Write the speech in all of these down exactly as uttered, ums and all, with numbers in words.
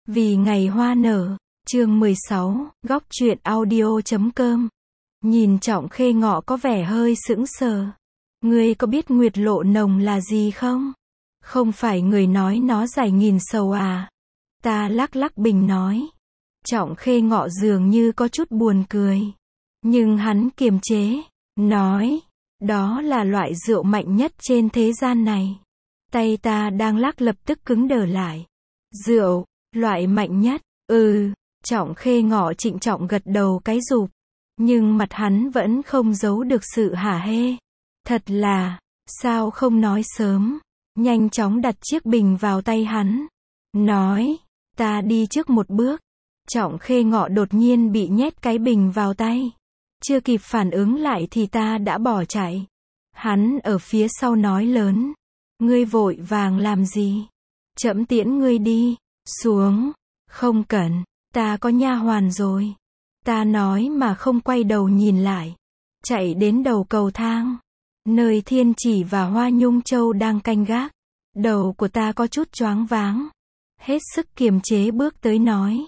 Vì ngày hoa nở, chương mười sáu, góc truyện audio chấm com. Nhìn Trọng Khê Ngọ có vẻ hơi sững sờ. Ngươi có biết nguyệt lộ nồng là gì không? Không phải người nói nó dài nghìn sầu à? Ta lắc lắc bình nói. Trọng Khê Ngọ dường như có chút buồn cười. Nhưng hắn kiềm chế, nói, đó là loại rượu mạnh nhất trên thế gian này. Tay ta đang lắc lập tức cứng đờ lại. Rượu, loại mạnh nhất, ừ, Trọng Khê Ngọ trịnh trọng gật đầu cái rụp. Nhưng mặt hắn vẫn không giấu được sự hả hê. Thật là, sao không nói sớm, nhanh chóng đặt chiếc bình vào tay hắn. Nói, ta đi trước một bước. Trọng Khê Ngọ đột nhiên bị nhét cái bình vào tay. Chưa kịp phản ứng lại thì ta đã bỏ chạy. Hắn ở phía sau nói lớn. Ngươi vội vàng làm gì? Trẫm tiễn ngươi đi. Xuống. Không cần, ta có nha hoàn rồi. Ta nói mà không quay đầu nhìn lại. Chạy đến đầu cầu thang. Nơi Thiên Chỉ và Hoa Nhung Châu đang canh gác. Đầu của ta có chút choáng váng. Hết sức kiềm chế bước tới nói.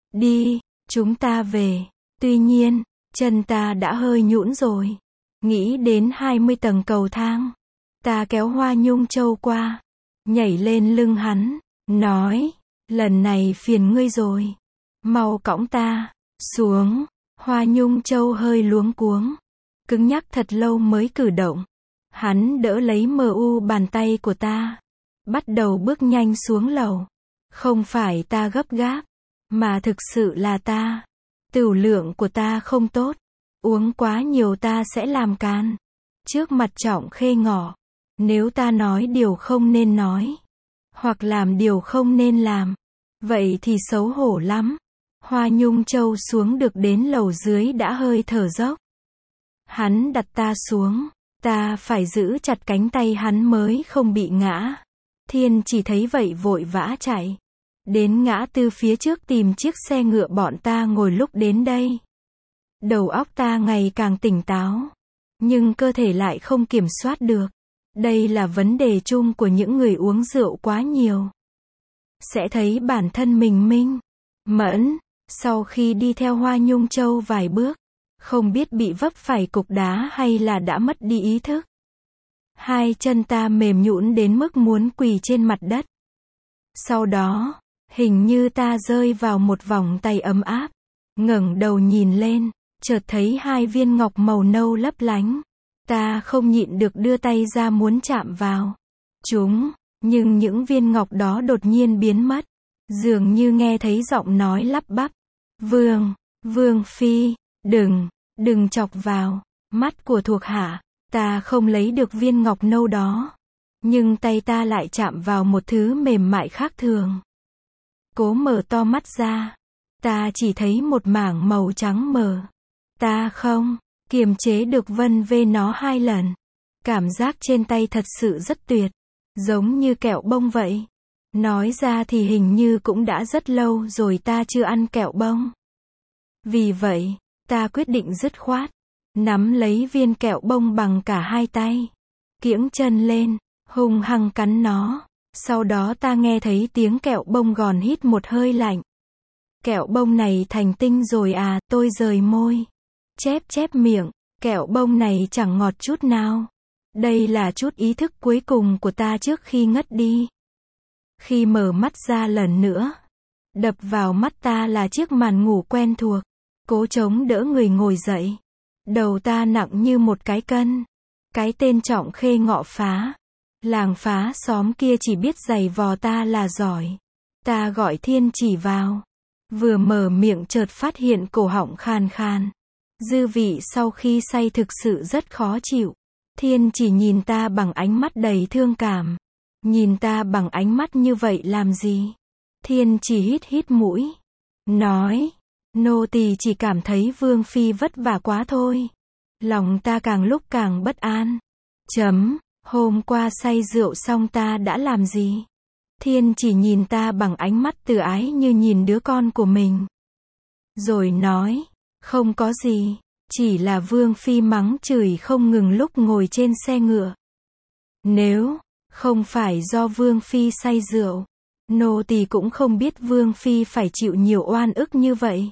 Đi, chúng ta về. Tuy nhiên, chân ta đã hơi nhũn rồi. Nghĩ đến hai mươi tầng cầu thang. Ta kéo Hoa Nhung Châu qua. Nhảy lên lưng hắn. Nói, lần này phiền ngươi rồi. Mau cõng ta xuống. Hoa Nhung Châu hơi luống cuống. Cứng nhắc thật lâu mới cử động. Hắn đỡ lấy mờ u bàn tay của ta. Bắt đầu bước nhanh xuống lầu. Không phải ta gấp gáp. Mà thực sự là ta. Tửu lượng của ta không tốt. Uống quá nhiều ta sẽ làm can. Trước mặt Trọng Khê Ngọ. Nếu ta nói điều không nên nói. Hoặc làm điều không nên làm. Vậy thì xấu hổ lắm. Hoa Nhung Châu xuống được đến lầu dưới đã hơi thở dốc. Hắn đặt ta xuống. Ta phải giữ chặt cánh tay hắn mới không bị ngã. Thiên chỉ thấy vậy vội vã chạy. Đến ngã tư phía trước tìm chiếc xe ngựa bọn ta ngồi lúc đến đây. Đầu óc ta ngày càng tỉnh táo. Nhưng cơ thể lại không kiểm soát được. Đây là vấn đề chung của những người uống rượu quá nhiều. Sẽ thấy bản thân mình minh mẫn. Sau khi đi theo Hoa Nhung Châu vài bước. Không biết bị vấp phải cục đá hay là đã mất đi ý thức. Hai chân ta mềm nhũn đến mức muốn quỳ trên mặt đất. Sau đó, hình như ta rơi vào một vòng tay ấm áp. Ngẩng đầu nhìn lên, chợt thấy hai viên ngọc màu nâu lấp lánh. Ta không nhịn được đưa tay ra muốn chạm vào chúng, nhưng những viên ngọc đó đột nhiên biến mất. Dường như nghe thấy giọng nói lắp bắp. Vương, Vương Phi, đừng, đừng chọc vào mắt của thuộc hạ. Ta không lấy được viên ngọc nâu đó. Nhưng tay ta lại chạm vào một thứ mềm mại khác thường. Cố mở to mắt ra. Ta chỉ thấy một mảng màu trắng mờ. Ta không kiềm chế được vân vê nó hai lần. Cảm giác trên tay thật sự rất tuyệt. Giống như kẹo bông vậy. Nói ra thì hình như cũng đã rất lâu rồi ta chưa ăn kẹo bông. Vì vậy, ta quyết định dứt khoát. Nắm lấy viên kẹo bông bằng cả hai tay. Kiễng chân lên, hung hăng cắn nó. Sau đó ta nghe thấy tiếng kẹo bông gòn hít một hơi lạnh. Kẹo bông này thành tinh rồi à, tôi rời môi. Chép chép miệng, kẹo bông này chẳng ngọt chút nào. Đây là chút ý thức cuối cùng của ta trước khi ngất đi. Khi mở mắt ra lần nữa, đập vào mắt ta là chiếc màn ngủ quen thuộc. Cố chống đỡ người ngồi dậy. Đầu ta nặng như một cái cân. Cái tên Trọng Khê Ngọ phá. Làng phá xóm kia chỉ biết giày vò ta là giỏi. Ta gọi Thiên Chỉ vào. Vừa mở miệng chợt phát hiện cổ họng khàn khàn. Dư vị sau khi say thực sự rất khó chịu. Thiên Chỉ nhìn ta bằng ánh mắt đầy thương cảm. Nhìn ta bằng ánh mắt như vậy làm gì? Thiên Chỉ hít hít mũi. Nói. Nô tỳ chỉ cảm thấy Vương Phi vất vả quá thôi. Lòng ta càng lúc càng bất an. Chấm. Hôm qua say rượu xong ta đã làm gì? Thiên Chỉ nhìn ta bằng ánh mắt từ ái như nhìn đứa con của mình. Rồi nói. Không có gì. Chỉ là Vương Phi mắng chửi không ngừng lúc ngồi trên xe ngựa. Nếu không phải do Vương Phi say rượu, Nô tỳ cũng không biết Vương Phi phải chịu nhiều oan ức như vậy.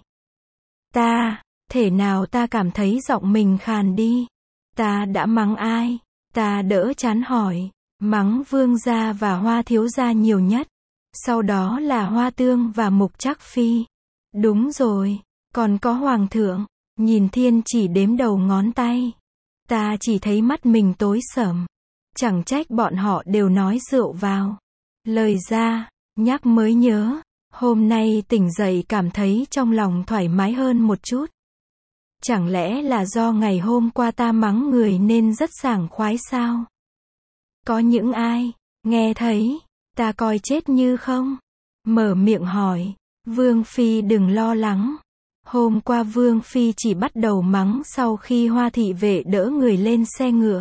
Ta, thể nào ta cảm thấy giọng mình khàn đi. Ta đã mắng ai? Ta đỡ chán hỏi. Mắng Vương gia và Hoa thiếu gia nhiều nhất. Sau đó là Hoa Tương và Mục Trác Phi. Đúng rồi, còn có Hoàng thượng. Nhìn Thiên Chỉ đếm đầu ngón tay. Ta chỉ thấy mắt mình tối sầm. Chẳng trách bọn họ đều nói rượu vào. Lời ra, nhắc mới nhớ. Hôm nay tỉnh dậy cảm thấy trong lòng thoải mái hơn một chút. Chẳng lẽ là do ngày hôm qua ta mắng người nên rất sảng khoái sao? Có những ai, nghe thấy, ta coi chết như không? Mở miệng hỏi, Vương Phi đừng lo lắng. Hôm qua Vương Phi chỉ bắt đầu mắng sau khi Hoa thị vệ đỡ người lên xe ngựa.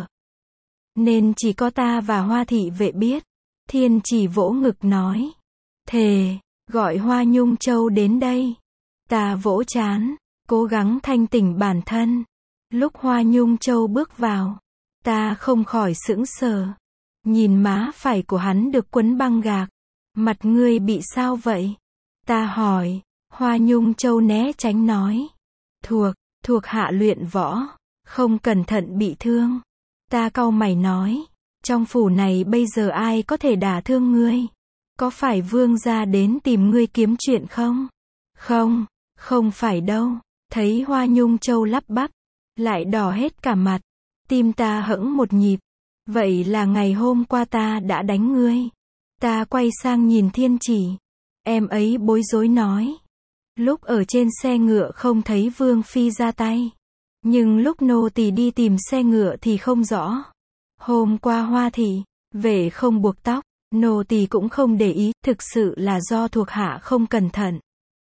Nên chỉ có ta và Hoa thị vệ biết. Thiên Chỉ vỗ ngực nói. Thề, gọi Hoa Nhung Châu đến đây. Ta vỗ trán, cố gắng thanh tỉnh bản thân. Lúc Hoa Nhung Châu bước vào, ta không khỏi sững sờ. Nhìn má phải của hắn được quấn băng gạc. Mặt ngươi bị sao vậy? Ta hỏi. Hoa Nhung Châu né tránh nói. Thuộc, thuộc hạ luyện võ. Không cẩn thận bị thương. Ta cau mày nói. Trong phủ này bây giờ ai có thể đả thương ngươi? Có phải Vương gia đến tìm ngươi kiếm chuyện không? Không, không phải đâu. Thấy Hoa Nhung Châu lắp bắp. Lại đỏ hết cả mặt. Tim ta hững một nhịp. Vậy là ngày hôm qua ta đã đánh ngươi. Ta quay sang nhìn Thiên Chỉ. Em ấy bối rối nói. Lúc ở trên xe ngựa không thấy Vương Phi ra tay. Nhưng lúc nô tỳ đi tìm xe ngựa thì không rõ. Hôm qua Hoa thị vệ không buộc tóc, nô tỳ cũng không để ý, thực sự là do thuộc hạ không cẩn thận.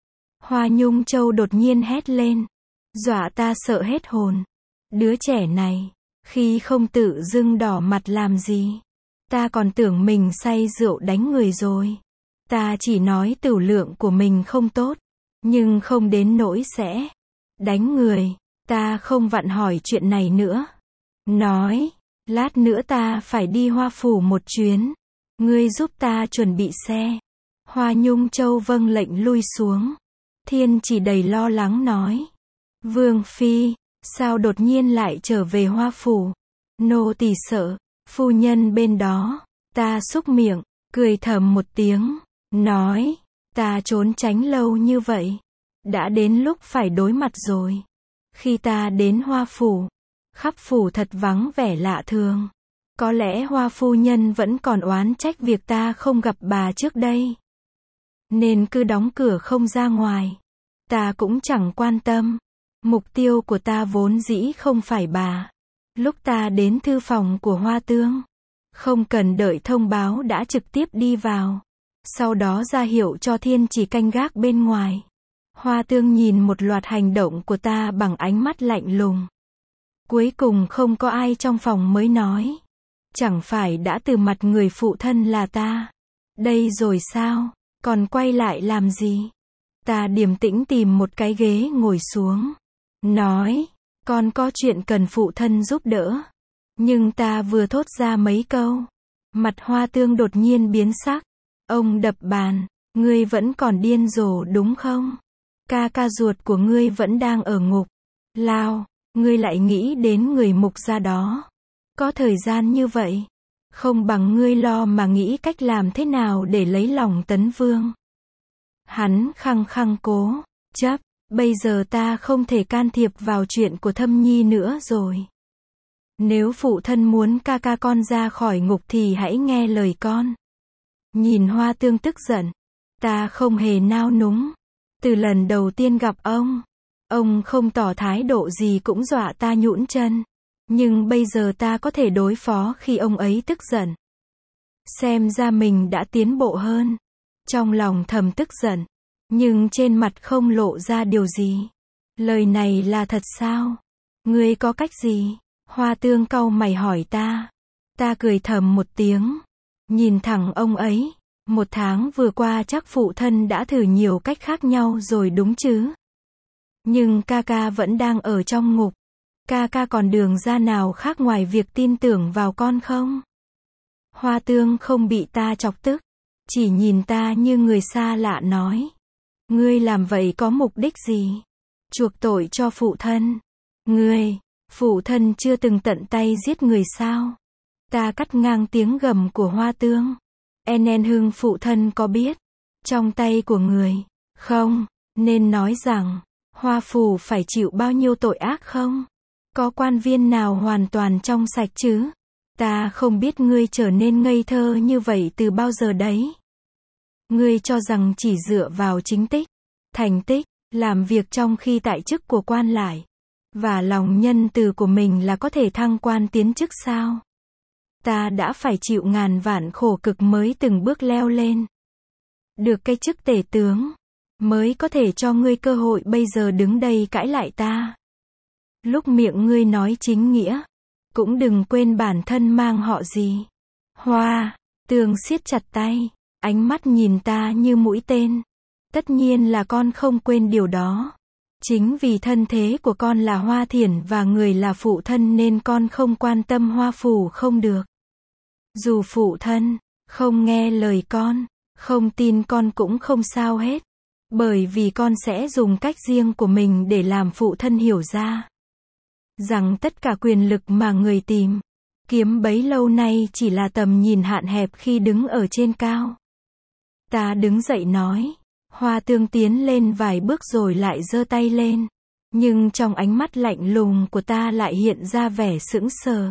Hoa Nhung Châu đột nhiên hét lên, dọa ta sợ hết hồn. Đứa trẻ này, khi không tự dưng đỏ mặt làm gì? Ta còn tưởng mình say rượu đánh người rồi. Ta chỉ nói tửu lượng của mình không tốt, nhưng không đến nỗi sẽ đánh người. Ta không vặn hỏi chuyện này nữa. Nói, lát nữa ta phải đi Hoa phủ một chuyến. Ngươi giúp ta chuẩn bị xe. Hoa Nhung Châu vâng lệnh lui xuống. Thiên Chỉ đầy lo lắng nói. Vương Phi, sao đột nhiên lại trở về Hoa phủ? Nô tỳ sợ, phu nhân bên đó. Ta xúc miệng, cười thầm một tiếng. Nói, ta trốn tránh lâu như vậy. Đã đến lúc phải đối mặt rồi. Khi ta đến Hoa phủ, khắp phủ thật vắng vẻ lạ thường. Có lẽ Hoa phu nhân vẫn còn oán trách việc ta không gặp bà trước đây. Nên cứ đóng cửa không ra ngoài. Ta cũng chẳng quan tâm. Mục tiêu của ta vốn dĩ không phải bà. Lúc ta đến thư phòng của Hoa Tương, không cần đợi thông báo đã trực tiếp đi vào. Sau đó ra hiệu cho Thiên Chỉ canh gác bên ngoài. Hoa Tương nhìn một loạt hành động của ta bằng ánh mắt lạnh lùng. Cuối cùng không có ai trong phòng mới nói. Chẳng phải đã từ mặt người phụ thân là ta. Đây rồi sao? Còn quay lại làm gì? Ta điềm tĩnh tìm một cái ghế ngồi xuống. Nói, con có chuyện cần phụ thân giúp đỡ. Nhưng ta vừa thốt ra mấy câu. Mặt Hoa Tương đột nhiên biến sắc. Ông đập bàn. Ngươi vẫn còn điên rồ đúng không? Ca ca ruột của ngươi vẫn đang ở ngục lao. Ngươi lại nghĩ đến người mục gia đó. Có thời gian như vậy. Không bằng ngươi lo mà nghĩ cách làm thế nào để lấy lòng Tấn Vương. Hắn khăng khăng cố chấp. Bây giờ ta không thể can thiệp vào chuyện của Thâm Nhi nữa rồi. Nếu phụ thân muốn ca ca con ra khỏi ngục thì hãy nghe lời con. Nhìn Hoa Tương tức giận. Ta không hề nao núng. Từ lần đầu tiên gặp ông, ông không tỏ thái độ gì cũng dọa ta nhũn chân. Nhưng bây giờ ta có thể đối phó khi ông ấy tức giận. Xem ra mình đã tiến bộ hơn. Trong lòng thầm tức giận. Nhưng trên mặt không lộ ra điều gì. Lời này là thật sao? Ngươi có cách gì? Hoa Tương cau mày hỏi ta. Ta cười thầm một tiếng. Nhìn thẳng ông ấy. Một tháng vừa qua chắc phụ thân đã thử nhiều cách khác nhau rồi đúng chứ? Nhưng ca ca vẫn đang ở trong ngục. Ca ca còn đường ra nào khác ngoài việc tin tưởng vào con không? Hoa Tương không bị ta chọc tức. chỉ nhìn ta như người xa lạ nói. Ngươi làm vậy có mục đích gì? Chuộc tội cho phụ thân. Ngươi, phụ thân chưa từng tận tay giết người sao? Ta cắt ngang tiếng gầm của Hoa Tương. En Hưng phụ thân có biết, trong tay của người, không, nên nói rằng, Hoa Phủ phải chịu bao nhiêu tội ác không? Có quan viên nào hoàn toàn trong sạch chứ? Ta không biết ngươi trở nên ngây thơ như vậy từ bao giờ đấy. Ngươi cho rằng chỉ dựa vào chính tích, thành tích, làm việc trong khi tại chức của quan lại, và lòng nhân từ của mình là có thể thăng quan tiến chức sao? Ta đã phải chịu ngàn vạn khổ cực mới từng bước leo lên. Được cái chức tể tướng, mới có thể cho ngươi cơ hội bây giờ đứng đây cãi lại ta. Lúc miệng ngươi nói chính nghĩa, cũng đừng quên bản thân mang họ gì. Hoa Tương siết chặt tay, ánh mắt nhìn ta như mũi tên. Tất nhiên là con không quên điều đó. Chính vì thân thế của con là Hoa Thiển và người là phụ thân nên con không quan tâm Hoa Phủ không được. Dù phụ thân không nghe lời con, không tin con cũng không sao hết. Bởi vì con sẽ dùng cách riêng của mình để làm phụ thân hiểu ra rằng tất cả quyền lực mà người tìm kiếm bấy lâu nay chỉ là tầm nhìn hạn hẹp khi đứng ở trên cao. Ta đứng dậy nói. Hoa Tương tiến lên vài bước rồi lại giơ tay lên. Nhưng trong ánh mắt lạnh lùng của ta lại hiện ra vẻ sững sờ.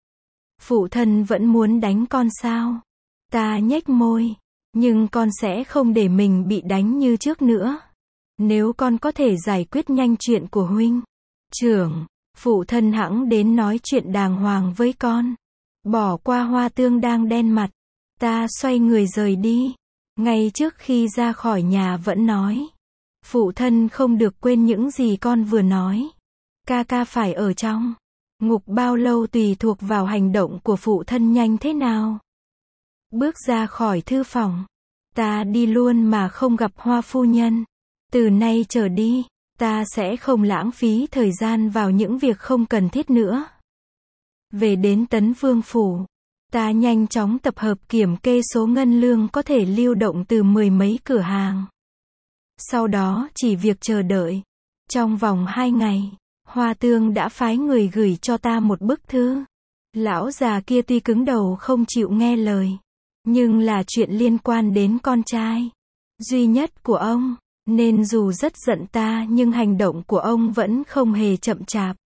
Phụ thân vẫn muốn đánh con sao? Ta nhếch môi. Nhưng con sẽ không để mình bị đánh như trước nữa. Nếu con có thể giải quyết nhanh chuyện của huynh trưởng, phụ thân hẵng đến nói chuyện đàng hoàng với con. Bỏ qua Hoa Tương đang đen mặt. Ta xoay người rời đi. Ngay trước khi ra khỏi nhà vẫn nói. Phụ thân không được quên những gì con vừa nói. Ca ca phải ở trong ngục bao lâu tùy thuộc vào hành động của phụ thân nhanh thế nào. Bước ra khỏi thư phòng. Ta đi luôn mà không gặp Hoa phu nhân. Từ nay trở đi, ta sẽ không lãng phí thời gian vào những việc không cần thiết nữa. Về đến Tấn Vương Phủ, ta nhanh chóng tập hợp kiểm kê số ngân lương có thể lưu động từ mười mấy cửa hàng. Sau đó chỉ việc chờ đợi. Trong vòng hai ngày, Hoa Tương đã phái người gửi cho ta một bức thư. Lão già kia tuy cứng đầu không chịu nghe lời, nhưng là chuyện liên quan đến con trai duy nhất của ông, nên dù rất giận ta nhưng hành động của ông vẫn không hề chậm chạp.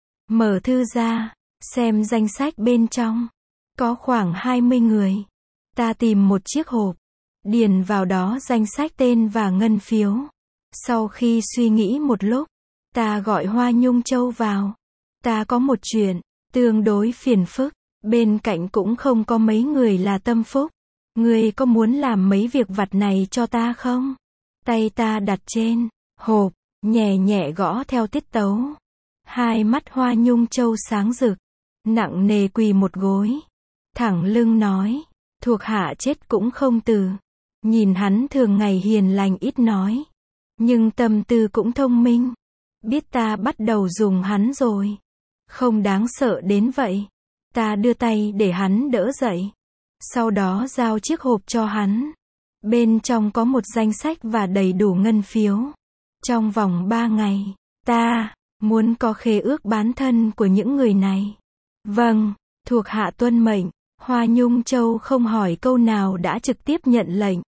Mở thư ra, xem danh sách bên trong. Có khoảng hai mươi người. Ta tìm một chiếc hộp, điền vào đó danh sách tên và ngân phiếu. Sau khi suy nghĩ một lúc, ta gọi Hoa Nhung Châu vào. Ta có một chuyện tương đối phiền phức, bên cạnh cũng không có mấy người là tâm phúc. Ngươi có muốn làm mấy việc vặt này cho ta không? Tay ta đặt trên hộp, nhẹ nhẹ gõ theo tiết tấu. Hai mắt Hoa Nhung Châu sáng rực, nặng nề quỳ một gối, thẳng lưng nói, thuộc hạ chết cũng không từ. Nhìn hắn thường ngày hiền lành ít nói, nhưng tâm tư cũng thông minh. Biết ta bắt đầu dùng hắn rồi. Không đáng sợ đến vậy. Ta đưa tay để hắn đỡ dậy. Sau đó giao chiếc hộp cho hắn. Bên trong có một danh sách và đầy đủ ngân phiếu. Trong vòng ba ngày, ta muốn có khế ước bán thân của những người này. Vâng, thuộc hạ tuân mệnh. Hoa Nhung Châu không hỏi câu nào đã trực tiếp nhận lệnh.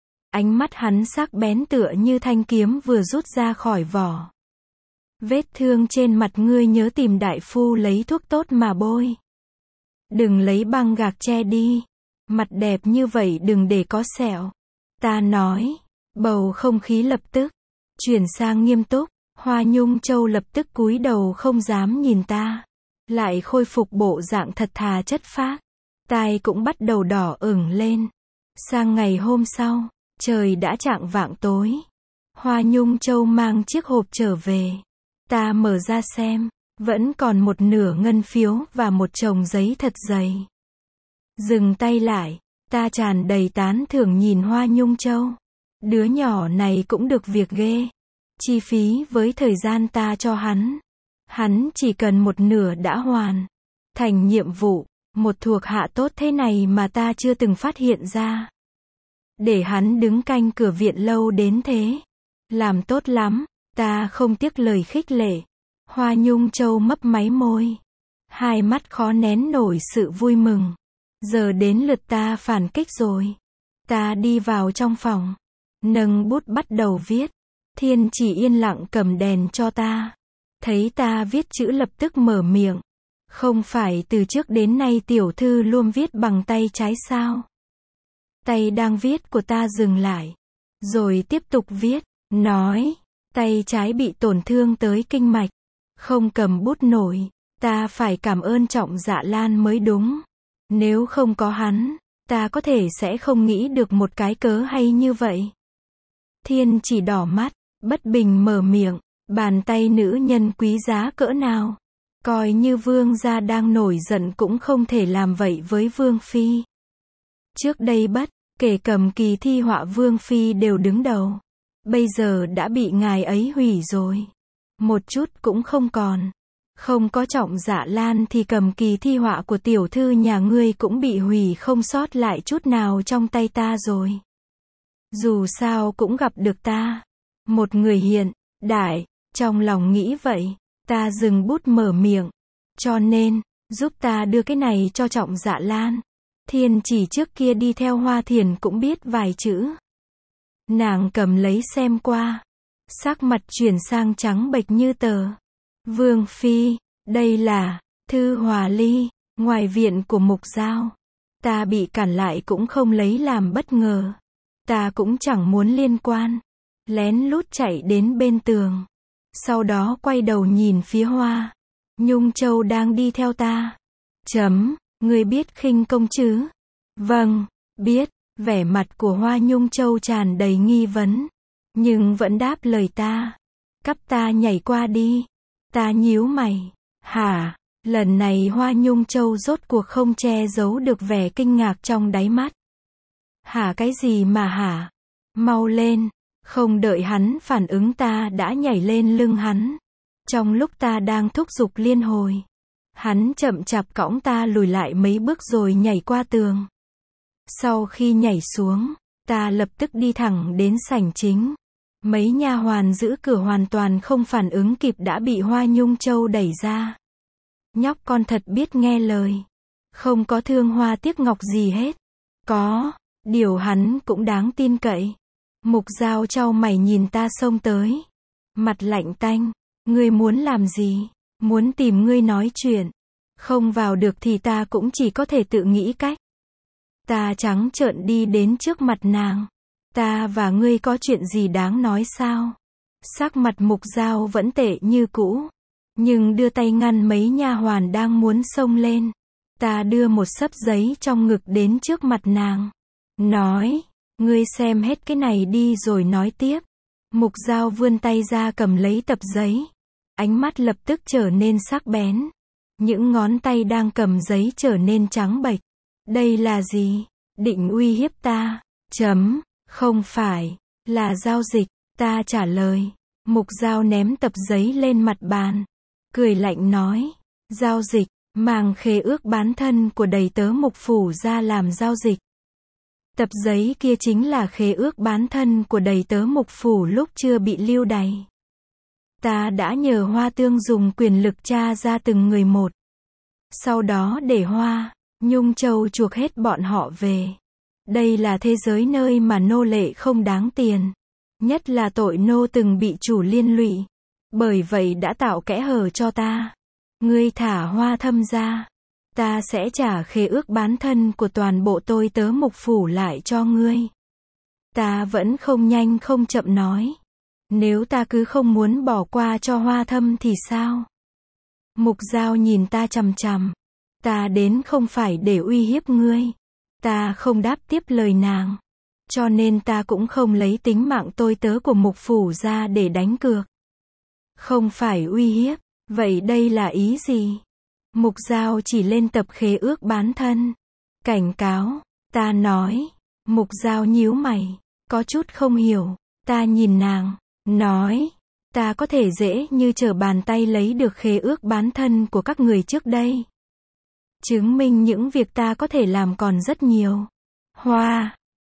Ánh mắt hắn sắc bén tựa như thanh kiếm vừa rút ra khỏi vỏ. Vết thương trên mặt ngươi nhớ tìm đại phu lấy thuốc tốt mà bôi. Đừng lấy băng gạc che đi. Mặt đẹp như vậy đừng để có sẹo. Ta nói. Bầu không khí lập tức chuyển sang nghiêm túc. Hoa Nhung Châu lập tức cúi đầu không dám nhìn ta. Lại khôi phục bộ dạng thật thà chất phác. Tai cũng bắt đầu đỏ ửng lên. Sang ngày hôm sau, trời đã chạng vạng tối. Hoa Nhung Châu mang chiếc hộp trở về. Ta mở ra xem, vẫn còn một nửa ngân phiếu và một chồng giấy thật dày. Dừng tay lại, ta tràn đầy tán thưởng nhìn Hoa Nhung Châu. Đứa nhỏ này cũng được việc ghê. Chi phí với thời gian ta cho hắn. Hắn chỉ cần một nửa đã hoàn thành nhiệm vụ. Một thuộc hạ tốt thế này mà ta chưa từng phát hiện ra. để hắn đứng canh cửa viện lâu đến thế. Làm tốt lắm, ta không tiếc lời khích lệ. Hoa Nhung Châu mấp máy môi. Hai mắt khó nén nổi sự vui mừng. Giờ đến lượt ta phản kích rồi. Ta đi vào trong phòng. Nâng bút bắt đầu viết. Thiên chỉ yên lặng cầm đèn cho ta. Thấy ta viết chữ lập tức mở miệng. Không phải từ trước đến nay tiểu thư luôn viết bằng tay trái sao? Tay đang viết của ta dừng lại. Rồi tiếp tục viết. Nói. Tay trái bị tổn thương tới kinh mạch. Không cầm bút nổi. Ta phải cảm ơn Trọng Dạ Lan mới đúng. Nếu không có hắn, ta có thể sẽ không nghĩ được một cái cớ hay như vậy. Thiên chỉ đỏ mắt, bất bình mở miệng. Bàn tay nữ nhân quý giá cỡ nào. Coi như vương gia đang nổi giận cũng không thể làm vậy với vương phi. Trước đây bất kể cầm kỳ thi họa vương phi đều đứng đầu. Bây giờ đã bị ngài ấy hủy rồi. Một chút cũng không còn. Không có Trọng Dạ Lan thì cầm kỳ thi họa của tiểu thư nhà ngươi cũng bị hủy không sót lại chút nào trong tay ta rồi. Dù sao cũng gặp được ta. Một người hiện đại. Trong lòng nghĩ vậy, ta dừng bút mở miệng. Cho nên, giúp ta đưa cái này cho Trọng Dạ Lan. Thiên chỉ trước kia đi theo Hoa Thiền cũng biết vài chữ. Nàng cầm lấy xem qua. Sắc mặt chuyển sang trắng bệch như tờ. Vương phi, đây là thư hòa ly, ngoài viện của Mục Giao. Ta bị cản lại cũng không lấy làm bất ngờ. Ta cũng chẳng muốn liên quan. Lén lút chạy đến bên tường. Sau đó quay đầu nhìn phía Hoa Nhung Châu đang đi theo ta. Chấm, ngươi biết khinh công chứ? Vâng, biết. Vẻ mặt của Hoa Nhung Châu tràn đầy nghi vấn. Nhưng vẫn đáp lời ta. Cắp ta nhảy qua đi. Ta nhíu mày. Hả? Lần này Hoa Nhung Châu rốt cuộc không che giấu được vẻ kinh ngạc trong đáy mắt. Hả cái gì mà hả? Mau lên. Không đợi hắn phản ứng ta đã nhảy lên lưng hắn. Trong lúc ta đang thúc giục liên hồi. Hắn chậm chạp cõng ta lùi lại mấy bước rồi nhảy qua tường. Sau khi nhảy xuống, ta lập tức đi thẳng đến sảnh chính. Mấy nha hoàn giữ cửa hoàn toàn không phản ứng kịp đã bị Hoa Nhung Châu đẩy ra. Nhóc con thật biết nghe lời. Không có thương hoa tiếc ngọc gì hết. Có, điều hắn cũng đáng tin cậy. Mục Giao chau mày nhìn ta xông tới. Mặt lạnh tanh. Ngươi muốn làm gì? Muốn tìm ngươi nói chuyện. Không vào được thì ta cũng chỉ có thể tự nghĩ cách. Ta trắng trợn đi đến trước mặt nàng. Ta và ngươi có chuyện gì đáng nói sao? Sắc mặt Mục Giao vẫn tệ như cũ. Nhưng đưa tay ngăn mấy nha hoàn đang muốn xông lên. Ta đưa một xấp giấy trong ngực đến trước mặt nàng. Nói. Ngươi xem hết cái này đi rồi nói tiếp. Mục Giao vươn tay ra cầm lấy tập giấy. Ánh mắt lập tức trở nên sắc bén. Những ngón tay đang cầm giấy trở nên trắng bệch. Đây là gì? Định uy hiếp ta? Chấm. Không phải. Là giao dịch. Ta trả lời. Mục Giao ném tập giấy lên mặt bàn. Cười lạnh nói. Giao dịch. Mang khế ước bán thân của đầy tớ Mục phủ ra làm giao dịch. Tập giấy kia chính là khế ước bán thân của đầy tớ Mục phủ lúc chưa bị lưu đày. Ta đã nhờ Hoa Tương dùng quyền lực tra ra từng người một. Sau đó để Hoa Nhung Châu chuộc hết bọn họ về. Đây là thế giới nơi mà nô lệ không đáng tiền. Nhất là tội nô từng bị chủ liên lụy. Bởi vậy đã tạo kẽ hở cho ta. Ngươi thả Hoa Thâm ra. Ta sẽ trả khế ước bán thân của toàn bộ tôi tớ Mục phủ lại cho ngươi. Ta vẫn không nhanh không chậm nói. Nếu ta cứ không muốn bỏ qua cho Hoa Thâm thì sao? Mục Giao nhìn ta chằm chằm. Ta đến không phải để uy hiếp ngươi. Ta không đáp tiếp lời nàng. Cho nên ta cũng không lấy tính mạng tôi tớ của Mục phủ ra để đánh cược. Không phải uy hiếp. Vậy đây là ý gì? Mục Giao chỉ lên tập khế ước bán thân. Cảnh cáo. Ta nói. Mục Giao nhíu mày. Có chút không hiểu. Ta nhìn nàng. Nói. Ta có thể dễ như trở bàn tay lấy được khế ước bán thân của các người trước đây. Chứng minh những việc ta có thể làm còn rất nhiều. Hoa.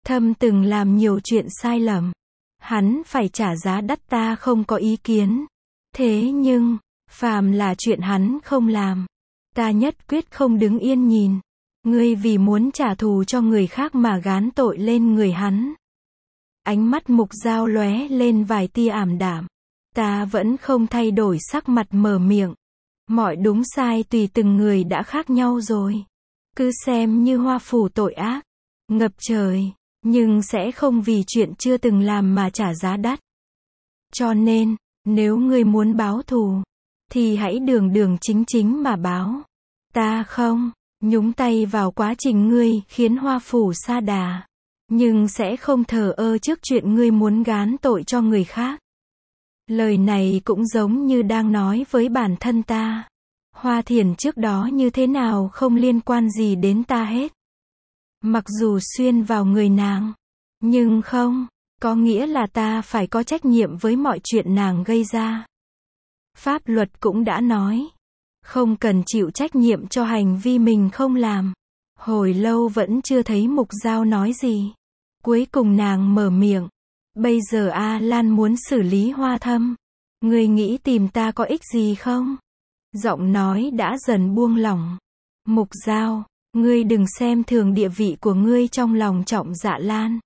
Thâm từng làm nhiều chuyện sai lầm. Hắn phải trả giá đắt, ta không có ý kiến. Thế nhưng, phàm là chuyện hắn không làm, ta nhất quyết không đứng yên nhìn. Ngươi vì muốn trả thù cho người khác mà gán tội lên người hắn. Ánh mắt Mục Dao lóe lên vài tia ảm đạm. Ta vẫn không thay đổi sắc mặt mở miệng. Mọi đúng sai tùy từng người đã khác nhau rồi. Cứ xem như Hoa Phủ tội ác, ngập trời, nhưng sẽ không vì chuyện chưa từng làm mà trả giá đắt. Cho nên, nếu ngươi muốn báo thù, thì hãy đường đường chính chính mà báo. Ta không nhúng tay vào quá trình ngươi khiến Hoa Phủ sa đà, nhưng sẽ không thờ ơ trước chuyện ngươi muốn gán tội cho người khác. Lời này cũng giống như đang nói với bản thân ta. Hoa Thiền trước đó như thế nào không liên quan gì đến ta hết. Mặc dù xuyên vào người nàng, nhưng không có nghĩa là ta phải có trách nhiệm với mọi chuyện nàng gây ra. Pháp luật cũng đã nói, không cần chịu trách nhiệm cho hành vi mình không làm. Hồi lâu vẫn chưa thấy Mục Dao nói gì. Cuối cùng nàng mở miệng. Bây giờ A Lan muốn xử lý Hoa Thâm. Ngươi nghĩ tìm ta có ích gì không? Giọng nói đã dần buông lỏng. Mục Dao, ngươi đừng xem thường địa vị của ngươi trong lòng Trọng Dạ Lan.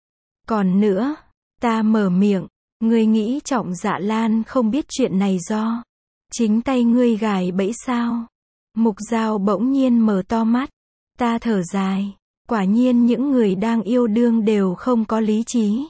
Còn nữa, ta mở miệng, ngươi nghĩ Trọng Dạ Lan không biết chuyện này do chính tay ngươi gài bẫy sao? Mục Dao bỗng nhiên mở to mắt. Ta thở dài. Quả nhiên những người đang yêu đương đều không có lý trí.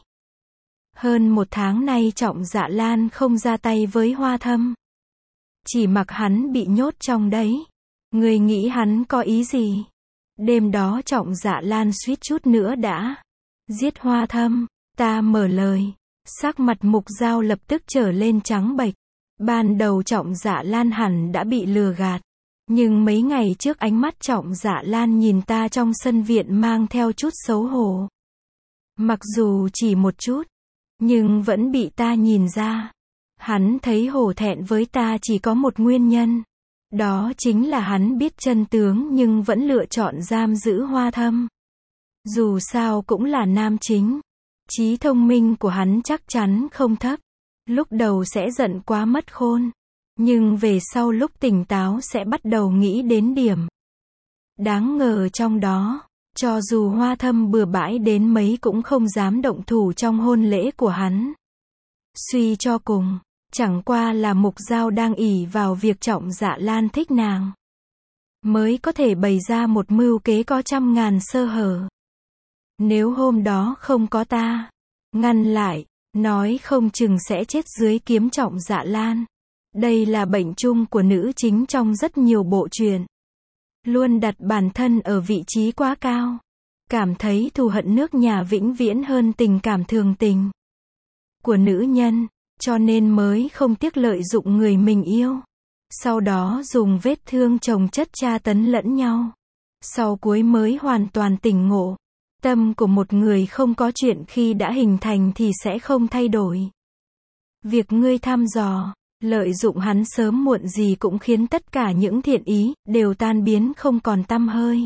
Hơn một tháng nay Trọng Dạ Lan không ra tay với Hoa Thâm. Chỉ mặc hắn bị nhốt trong đấy. Ngươi nghĩ hắn có ý gì? Đêm đó Trọng Dạ Lan suýt chút nữa đã giết Hoa Thâm. Ta mở lời. Sắc mặt Mục Dao lập tức trở lên trắng bệch. Ban đầu Trọng Dạ Lan hẳn đã bị lừa gạt. Nhưng mấy ngày trước ánh mắt Trọng Dạ Lan nhìn ta trong sân viện mang theo chút xấu hổ. Mặc dù chỉ một chút, nhưng vẫn bị ta nhìn ra. Hắn thấy hổ thẹn với ta chỉ có một nguyên nhân. Đó chính là hắn biết chân tướng nhưng vẫn lựa chọn giam giữ Hoa Thâm. Dù sao cũng là nam chính. Trí thông minh của hắn chắc chắn không thấp. Lúc đầu sẽ giận quá mất khôn. Nhưng về sau lúc tỉnh táo sẽ bắt đầu nghĩ đến điểm đáng ngờ trong đó. Cho dù Hoa Thâm bừa bãi đến mấy cũng không dám động thủ trong hôn lễ của hắn. Suy cho cùng, chẳng qua là Mục Dao đang ỷ vào việc Trọng Dạ Lan thích nàng, mới có thể bày ra một mưu kế có trăm ngàn sơ hở. Nếu hôm đó không có ta ngăn lại, nói không chừng sẽ chết dưới kiếm Trọng Dạ Lan. Đây là bệnh chung của nữ chính trong rất nhiều bộ truyện. Luôn đặt bản thân ở vị trí quá cao. Cảm thấy thù hận nước nhà vĩnh viễn hơn tình cảm thường tình của nữ nhân. Cho nên mới không tiếc lợi dụng người mình yêu. Sau đó dùng vết thương chồng chất tra tấn lẫn nhau. Sau cuối mới hoàn toàn tỉnh ngộ. Tâm của một người không có chuyện khi đã hình thành thì sẽ không thay đổi. Việc ngươi thăm dò, lợi dụng hắn sớm muộn gì cũng khiến tất cả những thiện ý đều tan biến không còn tăm hơi.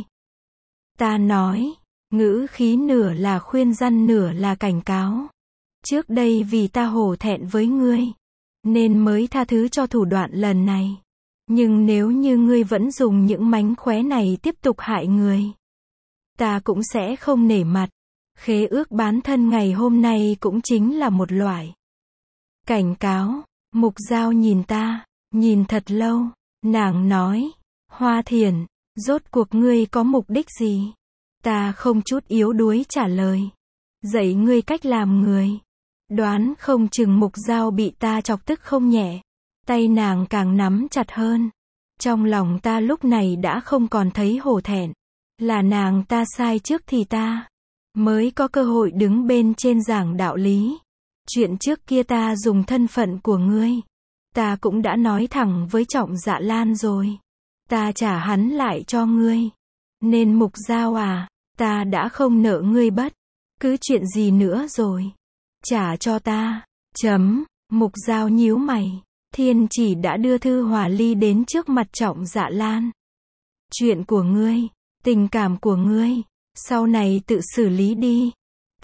Ta nói, ngữ khí nửa là khuyên răn nửa là cảnh cáo. Trước đây vì ta hổ thẹn với ngươi, nên mới tha thứ cho thủ đoạn lần này. Nhưng nếu như ngươi vẫn dùng những mánh khóe này tiếp tục hại người, ta cũng sẽ không nể mặt. Khế ước bán thân ngày hôm nay cũng chính là một loại cảnh cáo. Mục Dao nhìn ta, nhìn thật lâu. Nàng nói, Hoa Thiền, rốt cuộc ngươi có mục đích gì? Ta không chút yếu đuối trả lời. Dạy ngươi cách làm người. Đoán không chừng Mục Dao bị ta chọc tức không nhẹ. Tay nàng càng nắm chặt hơn. Trong lòng ta lúc này đã không còn thấy hổ thẹn. Là nàng ta sai trước thì ta mới có cơ hội đứng bên trên giảng đạo lý. Chuyện trước kia ta dùng thân phận của ngươi. Ta cũng đã nói thẳng với Trọng Dạ Lan rồi. Ta trả hắn lại cho ngươi. Nên Mục Dao à, ta đã không nợ ngươi bất cứ chuyện gì nữa rồi. Trả cho ta. Chấm. Mục Dao nhíu mày. Thiên Chỉ đã đưa thư hòa ly đến trước mặt Trọng Dạ Lan. Chuyện của ngươi, tình cảm của ngươi, sau này tự xử lý đi.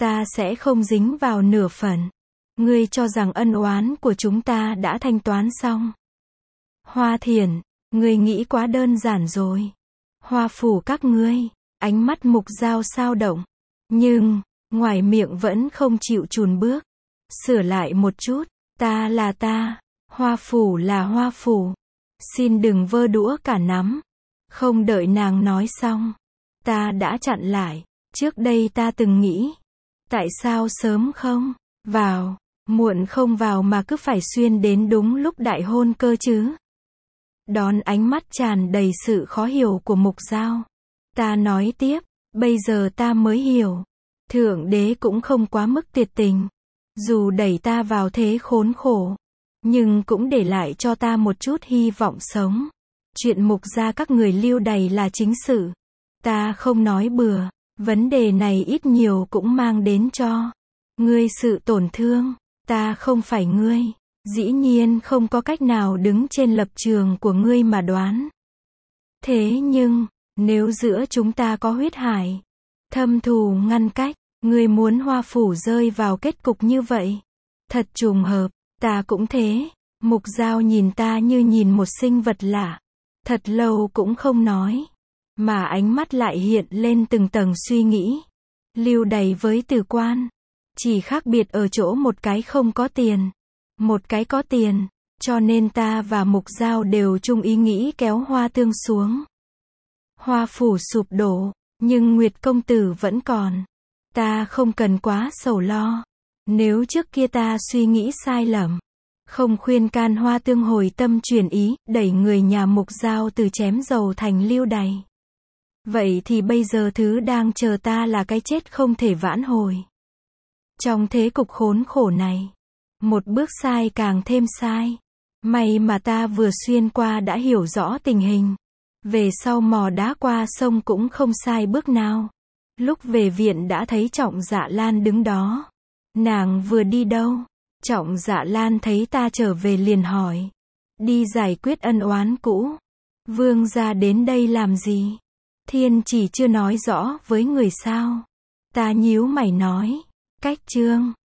ta sẽ không dính vào nửa phần. Ngươi cho rằng ân oán của chúng ta đã thanh toán xong. Hoa Thiển, ngươi nghĩ quá đơn giản rồi. Hoa phủ các ngươi, ánh mắt Mục Dao xao động. Nhưng, ngoài miệng vẫn không chịu chùn bước. Sửa lại một chút, ta là ta, Hoa phủ là Hoa phủ. Xin đừng vơ đũa cả nắm. Không đợi nàng nói xong, ta đã chặn lại. Trước đây ta từng nghĩ, tại sao sớm không vào, muộn không vào mà cứ phải xuyên đến đúng lúc đại hôn cơ chứ? Đón ánh mắt tràn đầy sự khó hiểu của Mục Dao, ta nói tiếp, bây giờ ta mới hiểu, Thượng Đế cũng không quá mức tuyệt tình, dù đẩy ta vào thế khốn khổ, nhưng cũng để lại cho ta một chút hy vọng sống. Chuyện Mục gia các người lưu đày là chính sự, ta không nói bừa, vấn đề này ít nhiều cũng mang đến cho ngươi sự tổn thương, ta không phải ngươi, dĩ nhiên không có cách nào đứng trên lập trường của ngươi mà đoán. Thế nhưng, nếu giữa chúng ta có huyết hải, thâm thù ngăn cách, ngươi muốn Hoa phủ rơi vào kết cục như vậy, thật trùng hợp, ta cũng thế. Mục Dao nhìn ta như nhìn một sinh vật lạ, thật lâu cũng không nói, mà ánh mắt lại hiện lên từng tầng suy nghĩ. Lưu đày với Từ Quan, chỉ khác biệt ở chỗ một cái không có tiền, một cái có tiền, cho nên ta và Mục Dao đều chung ý nghĩ kéo Hoa Tương xuống. Hoa phủ sụp đổ, nhưng Nguyệt công tử vẫn còn. Ta không cần quá sầu lo. Nếu trước kia ta suy nghĩ sai lầm, không khuyên can Hoa Tương hồi tâm chuyển ý, đẩy người nhà Mục Dao từ chém dầu thành lưu đày, vậy thì bây giờ thứ đang chờ ta là cái chết không thể vãn hồi. Trong thế cục khốn khổ này, một bước sai càng thêm sai. May mà ta vừa xuyên qua đã hiểu rõ tình hình. Về sau mò đá qua sông cũng không sai bước nào. Lúc về viện đã thấy Trọng Dạ Lan đứng đó. Nàng vừa đi đâu? Trọng Dạ Lan thấy ta trở về liền hỏi. Đi giải quyết ân oán cũ. Vương gia đến đây làm gì? Thiên chỉ chưa nói rõ với người sao? Ta nhíu mày nói. Cách trương.